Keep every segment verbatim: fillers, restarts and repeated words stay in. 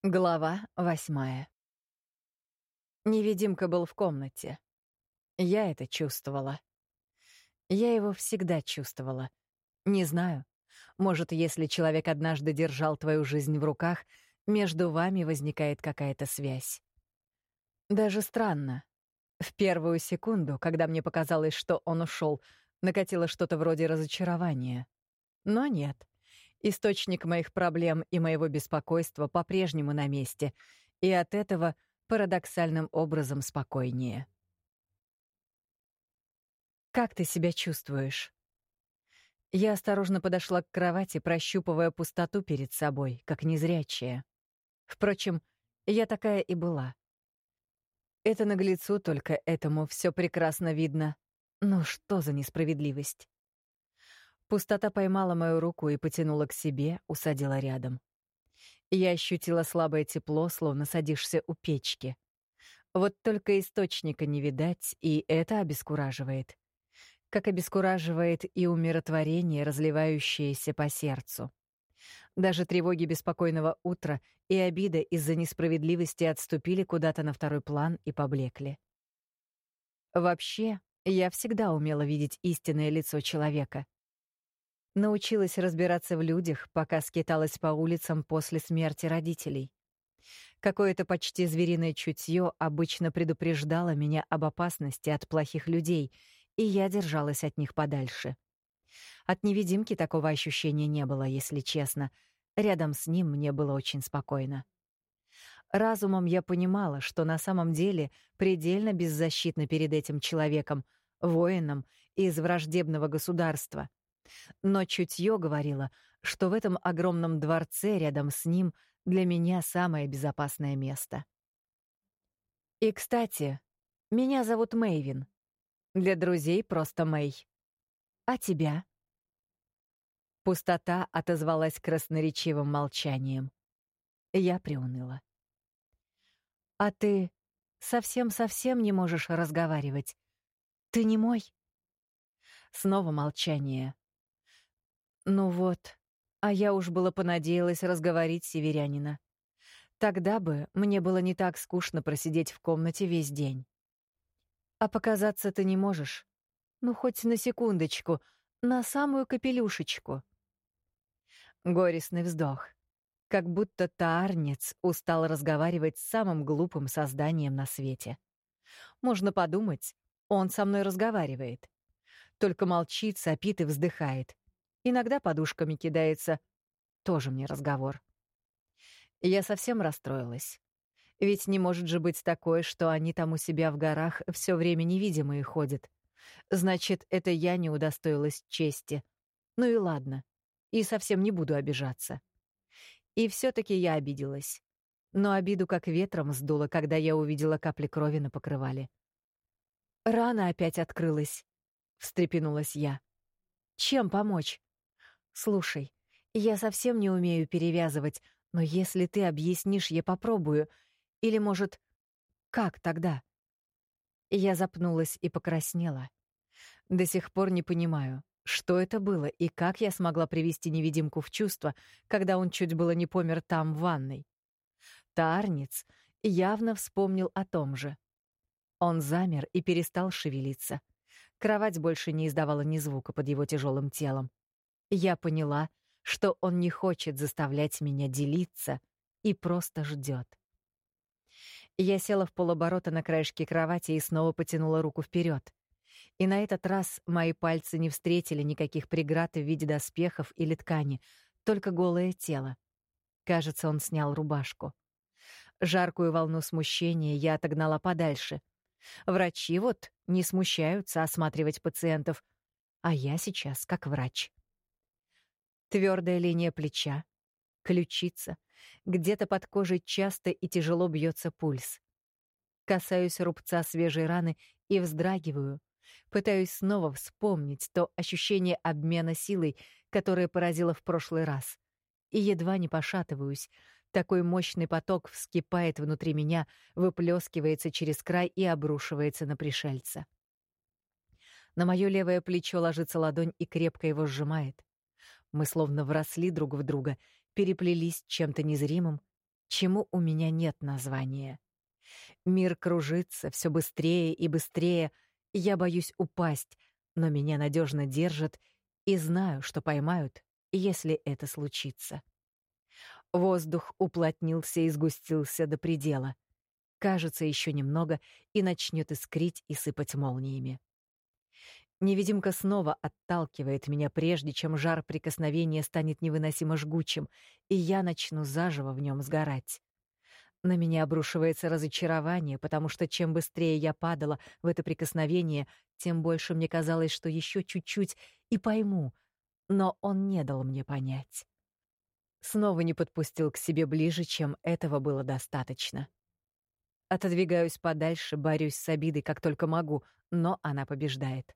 Глава восьмая. Невидимка был в комнате. Я это чувствовала. Я его всегда чувствовала. Не знаю. Может, если человек однажды держал твою жизнь в руках, между вами возникает какая-то связь. Даже странно. В первую секунду, когда мне показалось, что он ушел, накатило что-то вроде разочарования. Но нет. Источник моих проблем и моего беспокойства по-прежнему на месте, и от этого парадоксальным образом спокойнее. «Как ты себя чувствуешь?» Я осторожно подошла к кровати, прощупывая пустоту перед собой, как незрячая. Впрочем, я такая и была. Это наглецу только этому все прекрасно видно. Ну что за несправедливость? Пустота поймала мою руку и потянула к себе, усадила рядом. Я ощутила слабое тепло, словно садишься у печки. Вот только источника не видать, и это обескураживает. Как обескураживает и умиротворение, разливающееся по сердцу. Даже тревоги беспокойного утра и обида из-за несправедливости отступили куда-то на второй план и поблекли. Вообще, я всегда умела видеть истинное лицо человека. Научилась разбираться в людях, пока скиталась по улицам после смерти родителей. Какое-то почти звериное чутье обычно предупреждало меня об опасности от плохих людей, и я держалась от них подальше. От невидимки такого ощущения не было, если честно. Рядом с ним мне было очень спокойно. Разумом я понимала, что на самом деле предельно беззащитна перед этим человеком, воином из враждебного государства. Но чутье говорило, что в этом огромном дворце рядом с ним для меня самое безопасное место. И, кстати, меня зовут Мэйвин. Для друзей просто Мэй. А тебя? Пустота отозвалась красноречивым молчанием. Я приуныла. А ты совсем-совсем не можешь разговаривать. Ты не мой? Снова молчание. Ну вот, а я уж было понадеялась разговорить северянина. Тогда бы мне было не так скучно просидеть в комнате весь день. А показаться ты не можешь. Ну, хоть на секундочку, на самую капелюшечку. Горестный вздох. Как будто таарнец устал разговаривать с самым глупым созданием на свете. Можно подумать, он со мной разговаривает. Только молчит, сопит и вздыхает. Иногда подушками кидается. Тоже мне разговор. Я совсем расстроилась. Ведь не может же быть такое, что они там у себя в горах все время невидимые ходят. Значит, это я не удостоилась чести. Ну и ладно. И совсем не буду обижаться. И все-таки я обиделась. Но обиду как ветром сдуло, когда я увидела капли крови на покрывале. «Рана опять открылась», — встрепенулась я. «Чем помочь? Слушай, я совсем не умею перевязывать, но если ты объяснишь, я попробую. Или, может, как тогда?» Я запнулась и покраснела. До сих пор не понимаю, что это было и как я смогла привести невидимку в чувство, когда он чуть было не помер там, в ванной. Таарнец явно вспомнил о том же. Он замер и перестал шевелиться. Кровать больше не издавала ни звука под его тяжелым телом. Я поняла, что он не хочет заставлять меня делиться и просто ждет. Я села в полоборота на краешке кровати и снова потянула руку вперед. И на этот раз мои пальцы не встретили никаких преград в виде доспехов или ткани, только голое тело. Кажется, он снял рубашку. Жаркую волну смущения я отогнала подальше. Врачи вот не смущаются осматривать пациентов, а я сейчас как врач. Твердая линия плеча, ключица, где-то под кожей часто и тяжело бьется пульс. Касаюсь рубца свежей раны и вздрагиваю, пытаюсь снова вспомнить то ощущение обмена силой, которое поразило в прошлый раз. И едва не пошатываюсь. Такой мощный поток вскипает внутри меня, выплескивается через край и обрушивается на пришельца. На моё левое плечо ложится ладонь и крепко его сжимает. Мы словно вросли друг в друга, переплелись чем-то незримым, чему у меня нет названия. Мир кружится все быстрее и быстрее, и я боюсь упасть, но меня надежно держат и знаю, что поймают, если это случится. Воздух уплотнился и сгустился до предела. Кажется, еще немного, и начнет искрить и сыпать молниями. Невидимка снова отталкивает меня, прежде чем жар прикосновения станет невыносимо жгучим, и я начну заживо в нем сгорать. На меня обрушивается разочарование, потому что чем быстрее я падала в это прикосновение, тем больше мне казалось, что еще чуть-чуть и пойму, но он не дал мне понять. Снова не подпустил к себе ближе, чем этого было достаточно. Отодвигаюсь подальше, борюсь с обидой как только могу, но она побеждает.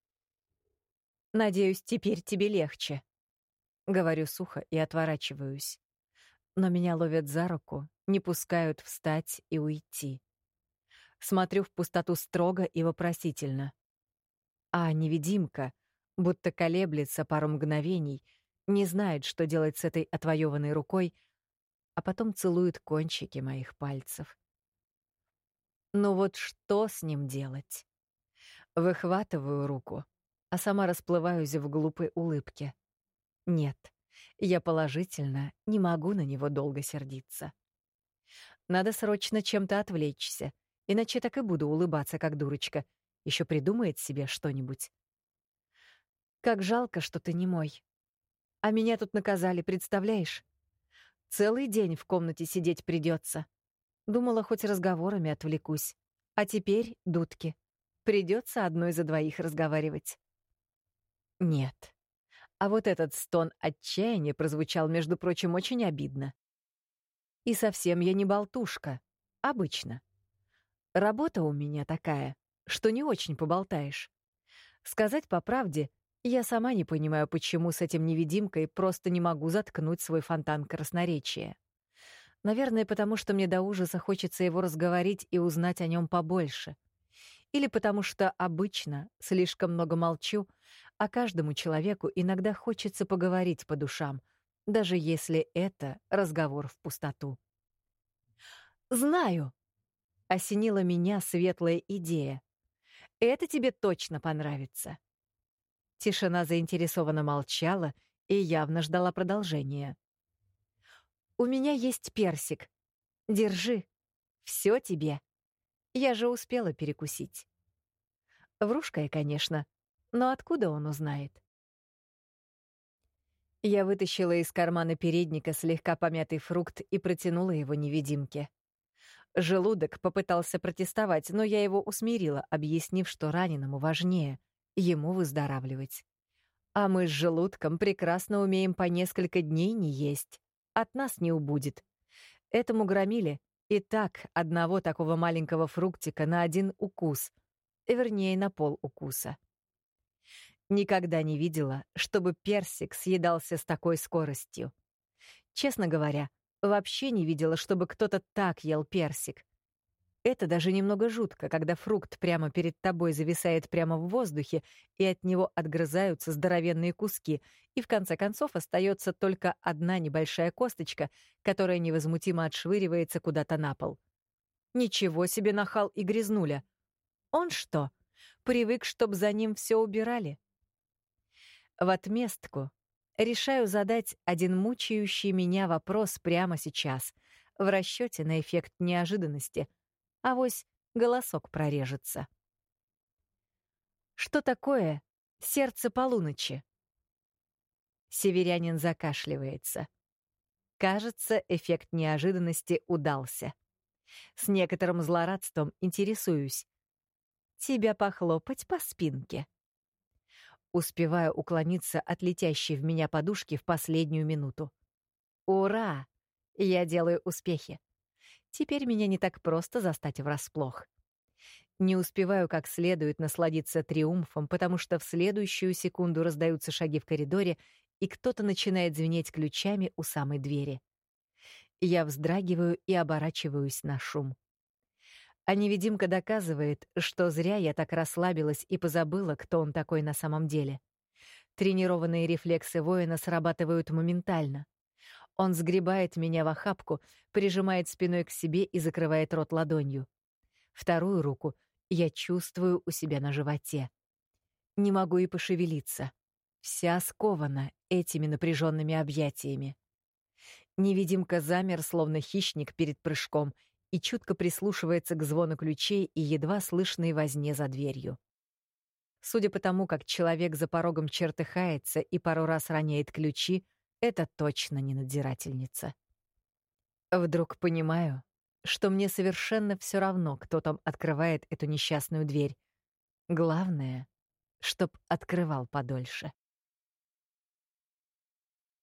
«Надеюсь, теперь тебе легче», — говорю сухо и отворачиваюсь. Но меня ловят за руку, не пускают встать и уйти. Смотрю в пустоту строго и вопросительно. А невидимка, будто колеблется пару мгновений, не знает, что делать с этой отвоеванной рукой, а потом целует кончики моих пальцев. Ну вот что с ним делать? Выхватываю руку, а сама расплываюсь в глупой улыбке. Нет, я положительно не могу на него долго сердиться. Надо срочно чем-то отвлечься, иначе так и буду улыбаться, как дурочка. Еще придумает себе что-нибудь. Как жалко, что ты не мой. А меня тут наказали, представляешь? Целый день в комнате сидеть придется. Думала, хоть разговорами отвлекусь. А теперь дудки. Придется одной за двоих разговаривать. Нет. А вот этот стон отчаяния прозвучал, между прочим, очень обидно. И совсем я не болтушка. Обычно. Работа у меня такая, что не очень поболтаешь. Сказать по правде, я сама не понимаю, почему с этим невидимкой просто не могу заткнуть свой фонтан красноречия. Наверное, потому что мне до ужаса хочется его разговорить и узнать о нем побольше. Или потому что обычно слишком много молчу, а каждому человеку иногда хочется поговорить по душам, даже если это разговор в пустоту. «Знаю!» — осенила меня светлая идея. «Это тебе точно понравится!» Тишина заинтересованно молчала и явно ждала продолжения. «У меня есть персик. Держи. Все тебе. Я же успела перекусить». Врушка я, конечно, но откуда он узнает? Я вытащила из кармана передника слегка помятый фрукт и протянула его невидимке. Желудок попытался протестовать, но я его усмирила, объяснив, что раненому важнее ему выздоравливать. А мы с желудком прекрасно умеем по несколько дней не есть. От нас не убудет. Этому громиле и так одного такого маленького фруктика на один укус, вернее, на пол укуса. Никогда не видела, чтобы персик съедался с такой скоростью. Честно говоря, вообще не видела, чтобы кто-то так ел персик. Это даже немного жутко, когда фрукт прямо перед тобой зависает прямо в воздухе, и от него отгрызаются здоровенные куски, и в конце концов остается только одна небольшая косточка, которая невозмутимо отшвыривается куда-то на пол. Ничего себе нахал и грязнуля! Он что, привык, чтоб за ним все убирали? В отместку решаю задать один мучающий меня вопрос прямо сейчас, в расчете на эффект неожиданности. Авось голосок прорежется. Что такое сердце полуночи? Северянин закашливается. Кажется, эффект неожиданности удался. С некоторым злорадством интересуюсь. Тебя похлопать по спинке? Успеваю уклониться от летящей в меня подушки в последнюю минуту. Ура! Я делаю успехи. Теперь меня не так просто застать врасплох. Не успеваю как следует насладиться триумфом, потому что в следующую секунду раздаются шаги в коридоре, и кто-то начинает звенеть ключами у самой двери. Я вздрагиваю и оборачиваюсь на шум. А невидимка доказывает, что зря я так расслабилась и позабыла, кто он такой на самом деле. Тренированные рефлексы воина срабатывают моментально. Он сгребает меня в охапку, прижимает спиной к себе и закрывает рот ладонью. Вторую руку я чувствую у себя на животе. Не могу и пошевелиться. Вся скована этими напряженными объятиями. Невидимка замер, словно хищник перед прыжком, и чутко прислушивается к звону ключей и едва слышной возне за дверью. Судя по тому, как человек за порогом чертыхается и пару раз роняет ключи, это точно не надзирательница. Вдруг понимаю, что мне совершенно все равно, кто там открывает эту несчастную дверь. Главное, чтоб открывал подольше.